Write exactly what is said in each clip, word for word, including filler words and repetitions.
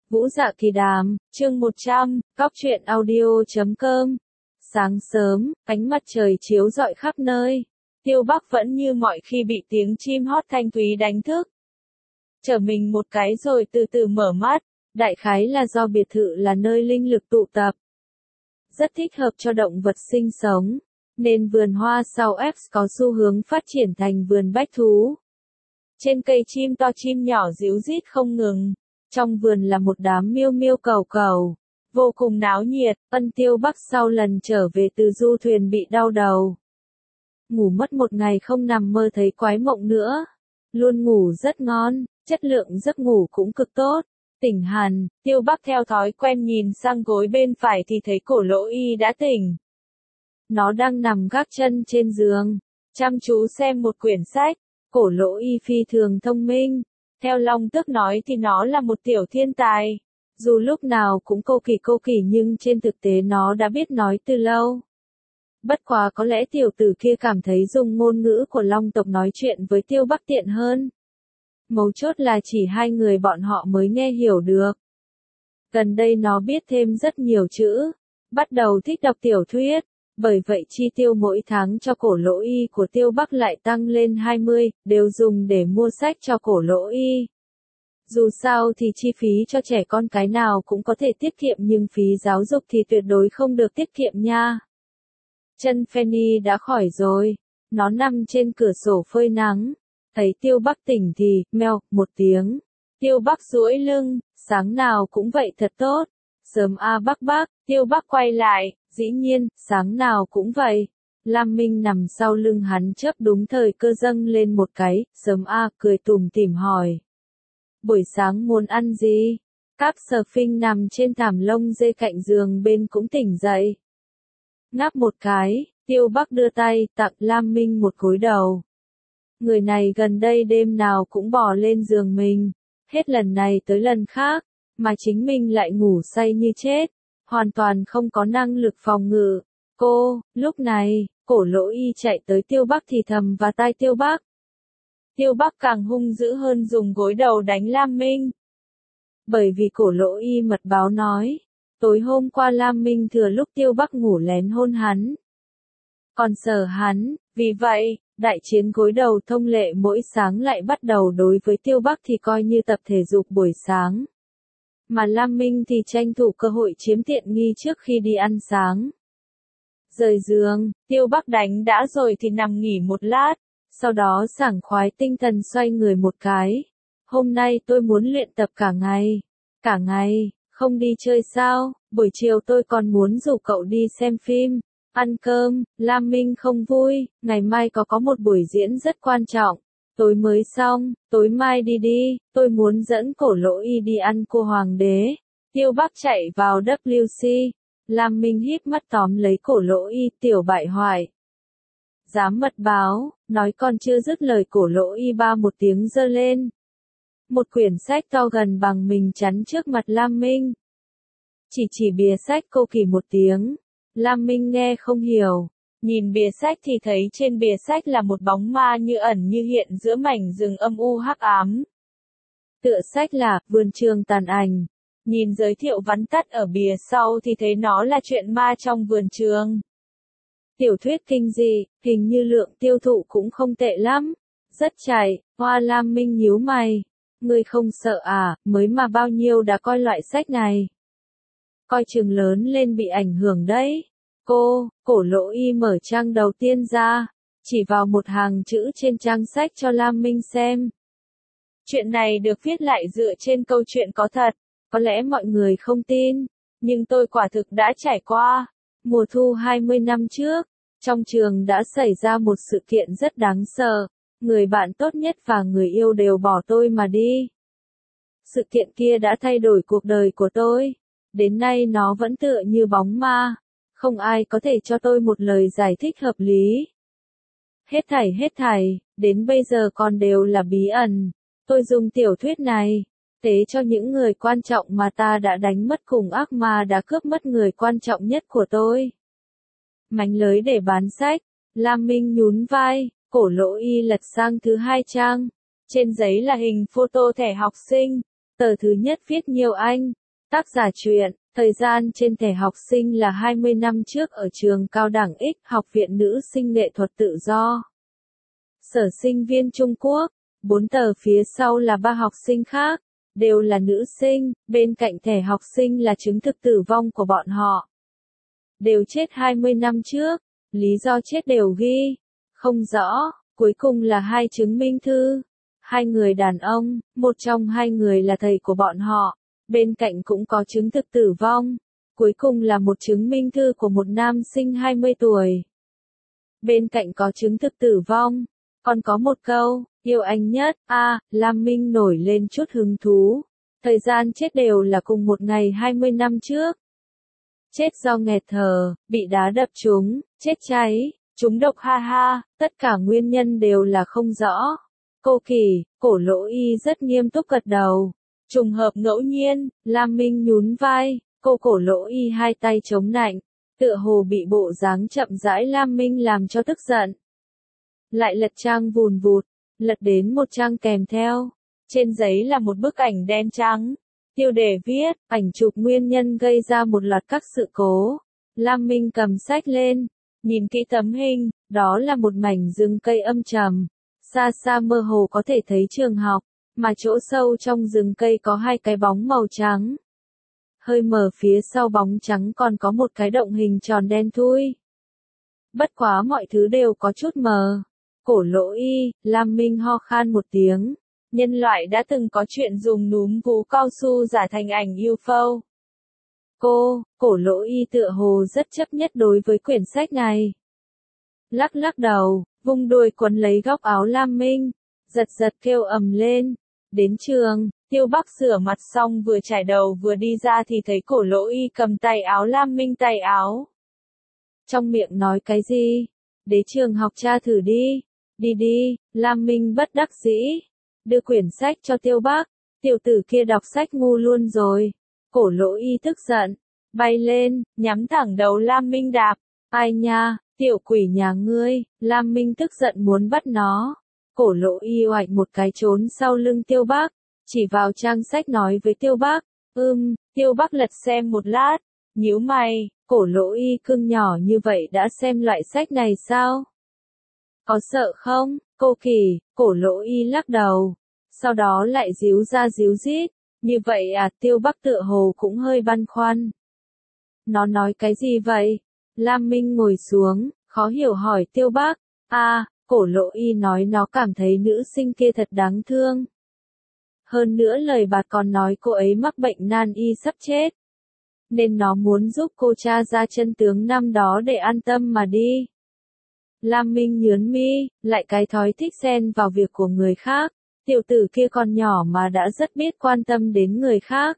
Vũ Dạ Kỳ Đàm, chương một trăm, Cóc truyện audio chấm com. Sáng sớm, ánh mặt trời chiếu rọi khắp nơi. Tiêu Bắc vẫn như mọi khi bị tiếng chim hót thanh thúy đánh thức. Trở mình một cái rồi từ từ mở mắt, đại khái là do biệt thự là nơi linh lực tụ tập. Rất thích hợp cho động vật sinh sống, nên vườn hoa sau X có xu hướng phát triển thành vườn bách thú. Trên cây chim to chim nhỏ ríu rít không ngừng. Trong vườn là một đám miêu miêu cẩu cẩu, vô cùng náo nhiệt. Ân Tiêu Bắc sau lần trở về từ du thuyền bị đau đầu. Ngủ mất một ngày không nằm mơ thấy quái mộng nữa. Luôn ngủ rất ngon, chất lượng giấc ngủ cũng cực tốt. Tỉnh hẳn, Tiêu Bắc theo thói quen nhìn sang gối bên phải thì thấy Cổ Lỗ Y đã tỉnh. Nó đang nằm gác chân trên giường, chăm chú xem một quyển sách. Cổ Lỗ Y phi thường thông minh. Theo Long Tước nói thì nó là một tiểu thiên tài. Dù lúc nào cũng cô kỳ cô kỳ nhưng trên thực tế nó đã biết nói từ lâu. Bất quá có lẽ tiểu tử kia cảm thấy dùng ngôn ngữ của Long tộc nói chuyện với Tiêu Bắc tiện hơn. Mấu chốt là chỉ hai người bọn họ mới nghe hiểu được. Gần đây nó biết thêm rất nhiều chữ. Bắt đầu thích đọc tiểu thuyết. Bởi vậy chi tiêu mỗi tháng cho Cổ Lỗ Y của Tiêu Bắc lại tăng lên hai mươi, đều dùng để mua sách cho Cổ Lỗ Y. Dù sao thì chi phí cho trẻ con cái nào cũng có thể tiết kiệm nhưng phí giáo dục thì tuyệt đối không được tiết kiệm nha. Chân Fanny đã khỏi rồi, nó nằm trên cửa sổ phơi nắng. Thấy Tiêu Bắc tỉnh thì, meo, một tiếng. Tiêu Bắc duỗi lưng, sáng nào cũng vậy thật tốt. Sớm a Bắc Bắc, Tiêu Bắc quay lại. Dĩ nhiên, sáng nào cũng vậy. Lam Minh nằm sau lưng hắn chớp đúng thời cơ dâng lên một cái, sớm a cười tủm tỉm hỏi. Buổi sáng muốn ăn gì? Cáp Sờ Phinh nằm trên thảm lông dê cạnh giường bên cũng tỉnh dậy. Ngáp một cái, Tiêu Bắc đưa tay tặng Lam Minh một gối đầu. Người này gần đây đêm nào cũng bò lên giường mình, hết lần này tới lần khác, mà chính mình lại ngủ say như chết. Hoàn toàn không có năng lực phòng ngự. Cô, lúc này, Cổ Lỗ Y chạy tới Tiêu Bắc thì thầm vào tai Tiêu Bắc. Tiêu Bắc càng hung dữ hơn dùng gối đầu đánh Lam Minh. Bởi vì Cổ Lỗ Y mật báo nói, tối hôm qua Lam Minh thừa lúc Tiêu Bắc ngủ lén hôn hắn. Còn sờ hắn, vì vậy, đại chiến gối đầu thông lệ mỗi sáng lại bắt đầu. Đối với Tiêu Bắc thì coi như tập thể dục buổi sáng. Mà Lam Minh thì tranh thủ cơ hội chiếm tiện nghi trước khi đi ăn sáng. Rời giường, Tiêu Bắc đánh đã rồi thì nằm nghỉ một lát, sau đó sảng khoái tinh thần xoay người một cái. Hôm nay tôi muốn luyện tập cả ngày. Cả ngày, không đi chơi sao, buổi chiều tôi còn muốn rủ cậu đi xem phim, ăn cơm. Lam Minh không vui, ngày mai có có một buổi diễn rất quan trọng. Tối mới xong, tối mai đi đi, tôi muốn dẫn Cổ Lỗ Y đi ăn cua hoàng đế. Tiêu Bắc chạy vào W C. Lam Minh híp mắt tóm lấy Cổ Lỗ Y, tiểu bại hoại. Dám mật báo, nói còn chưa dứt lời Cổ Lỗ Y ba một tiếng giơ lên. Một quyển sách to gần bằng mình chắn trước mặt Lam Minh. Chỉ chỉ bìa sách cô kỳ một tiếng. Lam Minh nghe không hiểu. Nhìn bìa sách thì thấy trên bìa sách là một bóng ma như ẩn như hiện giữa mảnh rừng âm u hắc ám. Tựa sách là Vườn Trường Tàn Ảnh. Nhìn giới thiệu vắn tắt ở bìa sau thì thấy nó là chuyện ma trong vườn trường. Tiểu thuyết kinh dị, hình như lượng tiêu thụ cũng không tệ lắm. Rất chạy, Hoa. Lam Minh nhíu mày. Ngươi không sợ à, mới mà bao nhiêu đã coi loại sách này. Coi chừng lớn lên bị ảnh hưởng đấy. Cô, Cổ Lỗ Y mở trang đầu tiên ra, chỉ vào một hàng chữ trên trang sách cho Lam Minh xem. Chuyện này được viết lại dựa trên câu chuyện có thật, có lẽ mọi người không tin, nhưng tôi quả thực đã trải qua. Mùa thu hai mươi năm trước, trong trường đã xảy ra một sự kiện rất đáng sợ, người bạn tốt nhất và người yêu đều bỏ tôi mà đi. Sự kiện kia đã thay đổi cuộc đời của tôi, đến nay nó vẫn tựa như bóng ma. Không ai có thể cho tôi một lời giải thích hợp lý. Hết thảy hết thảy, đến bây giờ còn đều là bí ẩn. Tôi dùng tiểu thuyết này, tế cho những người quan trọng mà ta đã đánh mất cùng ác ma đã cướp mất người quan trọng nhất của tôi. Mánh lới để bán sách, Lam Minh nhún vai, Cổ Lỗ Y lật sang thứ hai trang. Trên giấy là hình photo thẻ học sinh, tờ thứ nhất viết nhiều Anh, Tác giả truyện, thời gian trên thẻ học sinh là hai mươi năm trước ở trường cao đẳng X, Học viện Nữ sinh nghệ thuật tự do. Sở sinh viên Trung Quốc, bốn tờ phía sau là ba học sinh khác, đều là nữ sinh, bên cạnh thẻ học sinh là chứng thực tử vong của bọn họ. Đều chết hai mươi năm trước, lý do chết đều ghi, không rõ, cuối cùng là hai chứng minh thư. Hai người đàn ông, một trong hai người là thầy của bọn họ, bên cạnh cũng có chứng thực tử vong, cuối cùng là một chứng minh thư của một nam sinh hai mươi tuổi. Bên cạnh có chứng thực tử vong, còn có một câu, yêu anh nhất, a à, Lam Minh nổi lên chút hứng thú. Thời gian chết đều là cùng một ngày hai mươi năm trước. Chết do nghẹt thở, bị đá đập trúng, chết cháy, trúng độc ha ha, tất cả nguyên nhân đều là không rõ. Cô Kỳ, Cổ Lỗ Y rất nghiêm túc gật đầu. Trùng hợp ngẫu nhiên, Lam Minh nhún vai, cô Cổ Lỗ Y hai tay chống nạnh, tựa hồ bị bộ dáng chậm rãi Lam Minh làm cho tức giận. Lại lật trang vùn vụt, lật đến một trang kèm theo. Trên giấy là một bức ảnh đen trắng. Tiêu đề viết, ảnh chụp nguyên nhân gây ra một loạt các sự cố. Lam Minh cầm sách lên, nhìn kỹ tấm hình, đó là một mảnh rừng cây âm trầm. Xa xa mơ hồ có thể thấy trường học, mà chỗ sâu trong rừng cây có hai cái bóng màu trắng. Hơi mờ phía sau bóng trắng còn có một cái động hình tròn đen thui. Bất quá mọi thứ đều có chút mờ. Cổ Lỗ Y, Lam Minh ho khan một tiếng. Nhân loại đã từng có chuyện dùng núm vú cao su giả thành ảnh u ép ô. Cô, Cổ Lỗ Y tựa hồ rất chấp nhất đối với quyển sách này. Lắc lắc đầu, vung đuôi quấn lấy góc áo Lam Minh, giật giật kêu ầm lên. Đến trường, Tiêu Bắc rửa mặt xong vừa chải đầu vừa đi ra thì thấy Cổ Lỗ Y cầm tay áo Lam Minh tay áo. Trong miệng nói cái gì? Đến trường học tra thử đi. Đi đi, Lam Minh bất đắc dĩ. Đưa quyển sách cho Tiêu Bắc. Tiểu tử kia đọc sách ngu luôn rồi. Cổ Lỗ Y tức giận. Bay lên, nhắm thẳng đầu Lam Minh đạp. Ai nha, tiểu quỷ nhà ngươi. Lam Minh tức giận muốn bắt nó. Cổ Lỗ Y oạch một cái trốn sau lưng Tiêu Bắc. Chỉ vào trang sách nói với Tiêu Bắc. Ừm, Tiêu Bắc lật xem một lát. Nhíu mày, Cổ Lỗ Y cưng nhỏ như vậy đã xem loại sách này sao? Có sợ không? Cô Kỳ, Cổ Lỗ Y lắc đầu. Sau đó lại díu ra díu dít. Như vậy à, Tiêu Bắc tựa hồ cũng hơi băn khoăn. Nó nói cái gì vậy? Lam Minh ngồi xuống, khó hiểu hỏi Tiêu Bắc. À, Cổ Lỗ Y nói nó cảm thấy nữ sinh kia thật đáng thương. Hơn nữa lời bạt còn nói cô ấy mắc bệnh nan y sắp chết. Nên nó muốn giúp cô tra ra chân tướng năm đó để an tâm mà đi. Lam Minh nhướng mi, lại cái thói thích xen vào việc của người khác. Tiểu tử kia còn nhỏ mà đã rất biết quan tâm đến người khác.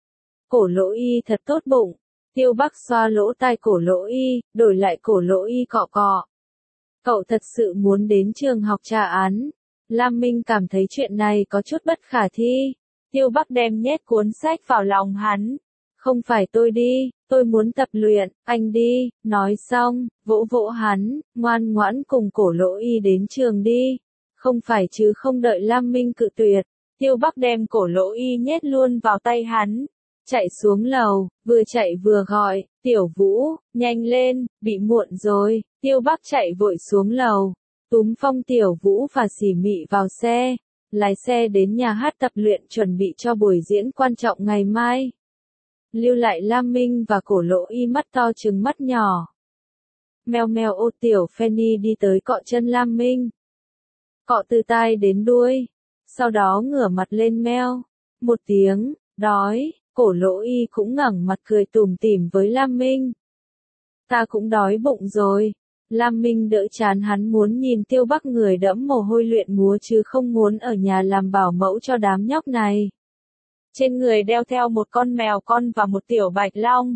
Cổ Lỗ Y thật tốt bụng. Tiêu Bắc xoa lỗ tai Cổ Lỗ Y, đổi lại Cổ Lỗ Y cọ cọ. Cậu thật sự muốn đến trường học tra án. Lam Minh cảm thấy chuyện này có chút bất khả thi. Tiêu Bắc đem nhét cuốn sách vào lòng hắn. Không phải tôi đi, tôi muốn tập luyện, anh đi. Nói xong, vỗ vỗ hắn, ngoan ngoãn cùng Cổ Lỗ Y đến trường đi. Không phải chứ không đợi Lam Minh cự tuyệt. Tiêu Bắc đem Cổ Lỗ Y nhét luôn vào tay hắn. Chạy xuống lầu, vừa chạy vừa gọi, Tiểu Vũ, nhanh lên, bị muộn rồi. Tiêu Bắc chạy vội xuống lầu, túm Phong Tiểu Vũ và Xỉ Mị vào xe, lái xe đến nhà hát tập luyện chuẩn bị cho buổi diễn quan trọng ngày mai. Lưu lại Lam Minh và Cổ Lỗ Y mắt to trừng mắt nhỏ. Meo meo ô Tiểu Fanny đi tới cọ chân Lam Minh. Cọ từ tai đến đuôi, sau đó ngửa mặt lên meo. Một tiếng, đói. Cổ Lỗ Y cũng ngẩng mặt cười tủm tỉm với Lam Minh. Ta cũng đói bụng rồi. Lam Minh đỡ chán hắn muốn nhìn Tiêu Bắc người đẫm mồ hôi luyện múa chứ không muốn ở nhà làm bảo mẫu cho đám nhóc này. Trên người đeo theo một con mèo con và một tiểu bạch long.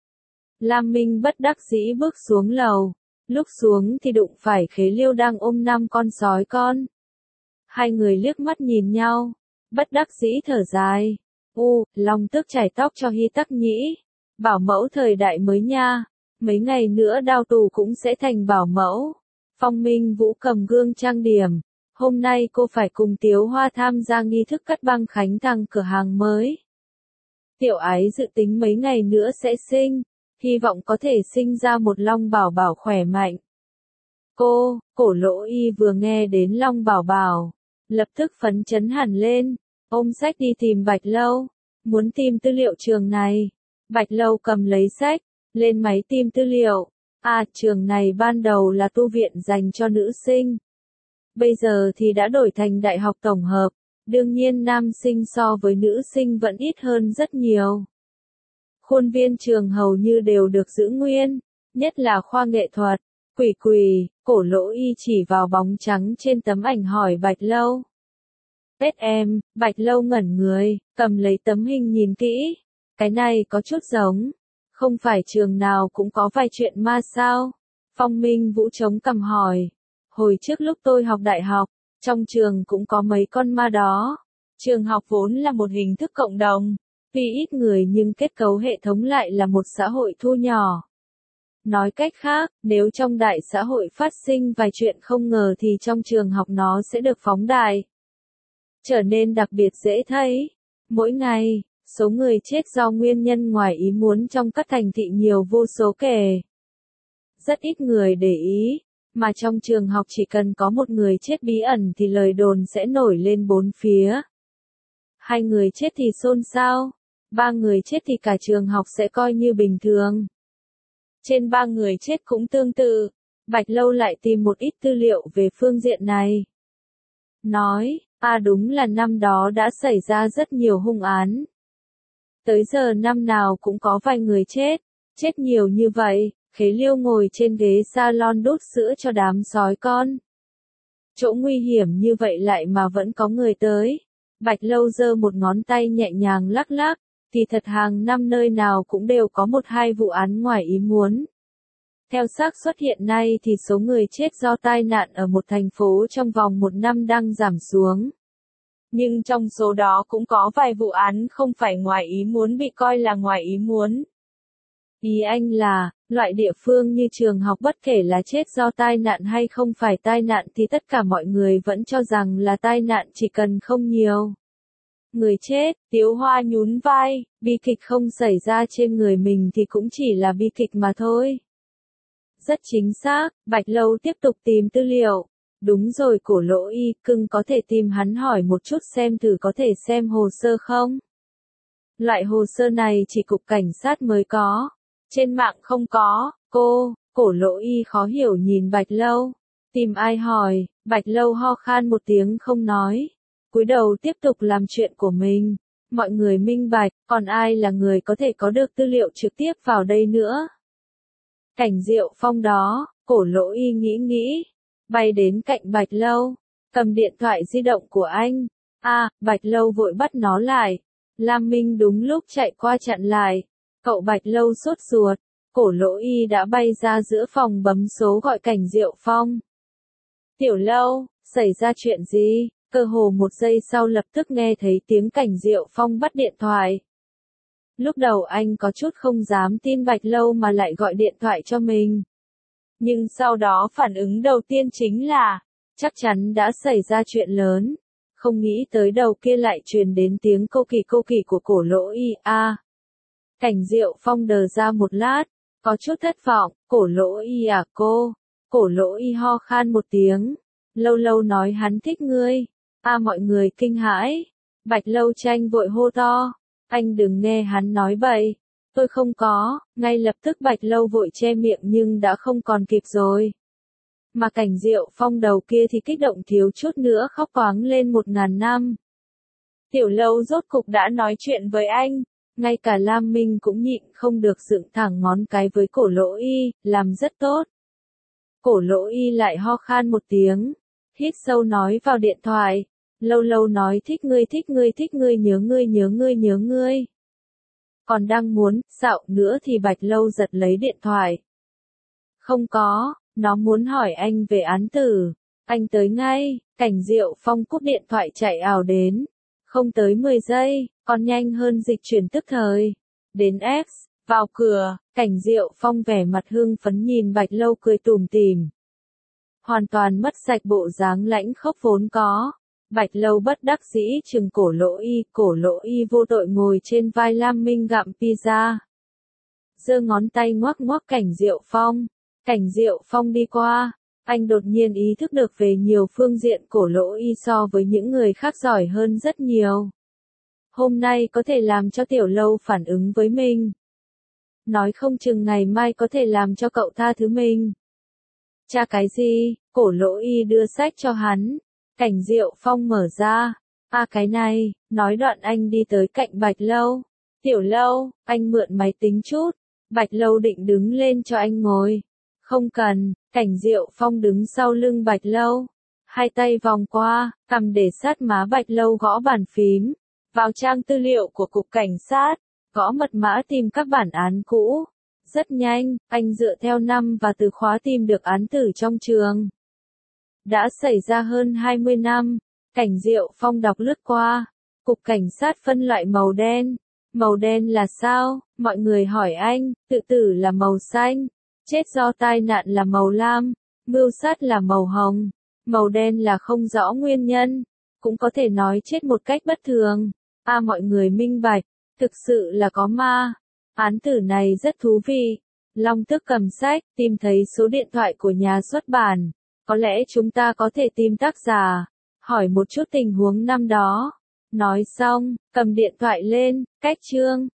Lam Minh bất đắc dĩ bước xuống lầu. Lúc xuống thì đụng phải Khế Liêu đang ôm năm con sói con. Hai người liếc mắt nhìn nhau. Bất đắc dĩ thở dài. U, Long Tước chải tóc cho Hy Tắc Nhĩ. Bảo mẫu thời đại mới nha. Mấy ngày nữa Đao Tù cũng sẽ thành bảo mẫu. Phong Minh Vũ cầm gương trang điểm. Hôm nay cô phải cùng Tiếu Hoa tham gia nghi thức cắt băng khánh thành cửa hàng mới. Tiểu ái dự tính mấy ngày nữa sẽ sinh, hy vọng có thể sinh ra một Long Bảo Bảo khỏe mạnh. Cô, Cổ Lỗ Y vừa nghe đến Long Bảo Bảo, lập tức phấn chấn hẳn lên, ôm sách đi tìm Bạch Lâu, muốn tìm tư liệu trường này. Bạch Lâu cầm lấy sách, lên máy tìm tư liệu. À, trường này ban đầu là tu viện dành cho nữ sinh. Bây giờ thì đã đổi thành đại học tổng hợp, đương nhiên nam sinh so với nữ sinh vẫn ít hơn rất nhiều. Khuôn viên trường hầu như đều được giữ nguyên, nhất là khoa nghệ thuật. Quỷ quỷ, Cổ Lỗ Y chỉ vào bóng trắng trên tấm ảnh hỏi Bạch Lâu. Tết em, Bạch Lâu ngẩn người, cầm lấy tấm hình nhìn kỹ. Cái này có chút giống. Không phải trường nào cũng có vài chuyện ma sao? Phong Minh Vũ chống cằm hỏi. Hồi trước lúc tôi học đại học, trong trường cũng có mấy con ma đó. Trường học vốn là một hình thức cộng đồng, tuy ít người nhưng kết cấu hệ thống lại là một xã hội thu nhỏ. Nói cách khác, nếu trong đại xã hội phát sinh vài chuyện không ngờ thì trong trường học nó sẽ được phóng đại, trở nên đặc biệt dễ thấy. Mỗi ngày, số người chết do nguyên nhân ngoài ý muốn trong các thành thị nhiều vô số kể. Rất ít người để ý, mà trong trường học chỉ cần có một người chết bí ẩn thì lời đồn sẽ nổi lên bốn phía. Hai người chết thì xôn xao, ba người chết thì cả trường học sẽ coi như bình thường. Trên ba người chết cũng tương tự, Bạch Lâu lại tìm một ít tư liệu về phương diện này. Nói, à đúng là năm đó đã xảy ra rất nhiều hung án. Tới giờ năm nào cũng có vài người chết, chết nhiều như vậy, Khế Liêu ngồi trên ghế salon đút sữa cho đám sói con. Chỗ nguy hiểm như vậy lại mà vẫn có người tới. Bạch Lâu giơ một ngón tay nhẹ nhàng lắc lắc, thì thật hàng năm nơi nào cũng đều có một hai vụ án ngoài ý muốn. Theo xác suất hiện nay thì số người chết do tai nạn ở một thành phố trong vòng một năm đang giảm xuống. Nhưng trong số đó cũng có vài vụ án không phải ngoài ý muốn bị coi là ngoài ý muốn. Ý anh là, loại địa phương như trường học bất kể là chết do tai nạn hay không phải tai nạn thì tất cả mọi người vẫn cho rằng là tai nạn chỉ cần không nhiều người chết. Tiếu Hoa nhún vai, bi kịch không xảy ra trên người mình thì cũng chỉ là bi kịch mà thôi. Rất chính xác, Bạch Lâu tiếp tục tìm tư liệu. Đúng rồi Cổ Lỗ Y, cưng có thể tìm hắn hỏi một chút xem thử có thể xem hồ sơ không? Loại hồ sơ này chỉ cục cảnh sát mới có. Trên mạng không có. Cô, Cổ Lỗ Y khó hiểu nhìn Bạch Lâu. Tìm ai hỏi? Bạch Lâu ho khan một tiếng không nói. Cúi đầu tiếp tục làm chuyện của mình. Mọi người minh bạch, còn ai là người có thể có được tư liệu trực tiếp vào đây nữa? Cảnh Diệu Phong đó, Cổ Lỗ Y nghĩ nghĩ. Bay đến cạnh Bạch Lâu, cầm điện thoại di động của anh. À, Bạch Lâu vội bắt nó lại. Lam Minh đúng lúc chạy qua chặn lại. Cậu Bạch Lâu sốt ruột. Cổ Lỗ Y đã bay ra giữa phòng bấm số gọi Cảnh Diệu Phong. Tiểu Lâu, xảy ra chuyện gì? Cơ hồ một giây sau lập tức nghe thấy tiếng Cảnh Diệu Phong bắt điện thoại. Lúc đầu anh có chút không dám tin Bạch Lâu mà lại gọi điện thoại cho mình. Nhưng sau đó phản ứng đầu tiên chính là, chắc chắn đã xảy ra chuyện lớn. Không nghĩ tới đầu kia lại truyền đến tiếng cô kỳ cô kỳ của Cổ Lỗ Y. À. Cảnh Diệu Phong đờ ra một lát, có chút thất vọng. Cổ Lỗ Y à cô? Cổ Lỗ Y ho khan một tiếng. Lâu Lâu nói hắn thích ngươi. À mọi người kinh hãi. Bạch Lâu Tranh vội hô to. Anh đừng nghe hắn nói bậy. Tôi không có. Ngay lập tức Bạch Lâu vội che miệng nhưng đã không còn kịp rồi. Mà Cảnh Diệu Phong đầu kia thì kích động thiếu chút nữa khóc toáng lên một ngàn năm. Tiểu Lâu rốt cục đã nói chuyện với anh. Ngay cả Lam Minh cũng nhịn không được dựng thẳng ngón cái với Cổ Lỗ Y, làm rất tốt. Cổ Lỗ Y lại ho khan một tiếng, hít sâu nói vào điện thoại. Lâu Lâu nói thích ngươi thích ngươi thích ngươi nhớ ngươi nhớ ngươi nhớ ngươi. Còn đang muốn, xạo nữa thì Bạch Lâu giật lấy điện thoại. Không có, nó muốn hỏi anh về án tử. Anh tới ngay. Cảnh Diệu Phong cúp điện thoại chạy ảo đến. Không tới mười giây, còn nhanh hơn dịch chuyển tức thời. Đến X, vào cửa, Cảnh Diệu Phong vẻ mặt hưng phấn nhìn Bạch Lâu cười tủm tỉm. Hoàn toàn mất sạch bộ dáng lãnh khốc vốn có. Bạch Lâu bất đắc dĩ chừng Cổ Lỗ Y, Cổ Lỗ Y vô tội ngồi trên vai Lam Minh gặm pizza. Giơ ngón tay ngoắc ngoắc Cảnh Diệu Phong. Cảnh Diệu Phong đi qua, anh đột nhiên ý thức được về nhiều phương diện Cổ Lỗ Y so với những người khác giỏi hơn rất nhiều. Hôm nay có thể làm cho Tiểu Lâu phản ứng với mình. Nói không chừng ngày mai có thể làm cho cậu tha thứ mình. Cha cái gì? Cổ Lỗ Y đưa sách cho hắn. Cảnh Diệu Phong mở ra. À cái này, nói đoạn anh đi tới cạnh Bạch Lâu. Tiểu Lâu, anh mượn máy tính chút. Bạch Lâu định đứng lên cho anh ngồi. Không cần, Cảnh Diệu Phong đứng sau lưng Bạch Lâu. Hai tay vòng qua, cầm để sát má Bạch Lâu gõ bàn phím. Vào trang tư liệu của Cục Cảnh sát, gõ mật mã tìm các bản án cũ. Rất nhanh, anh dựa theo năm và từ khóa tìm được án tử trong trường. Đã xảy ra hơn hai mươi năm, Cảnh Diệu Phong đọc lướt qua. Cục Cảnh sát phân loại màu đen. Màu đen là sao? Mọi người hỏi anh, tự tử là màu xanh. Chết do tai nạn là màu lam. Mưu sát là màu hồng. Màu đen là không rõ nguyên nhân. Cũng có thể nói chết một cách bất thường. À mọi người minh bạch, thực sự là có ma. Án tử này rất thú vị. Long Tước cầm sách, tìm thấy số điện thoại của nhà xuất bản. Có lẽ chúng ta có thể tìm tác giả, hỏi một chút tình huống năm đó. Nói xong, cầm điện thoại lên, cách chương.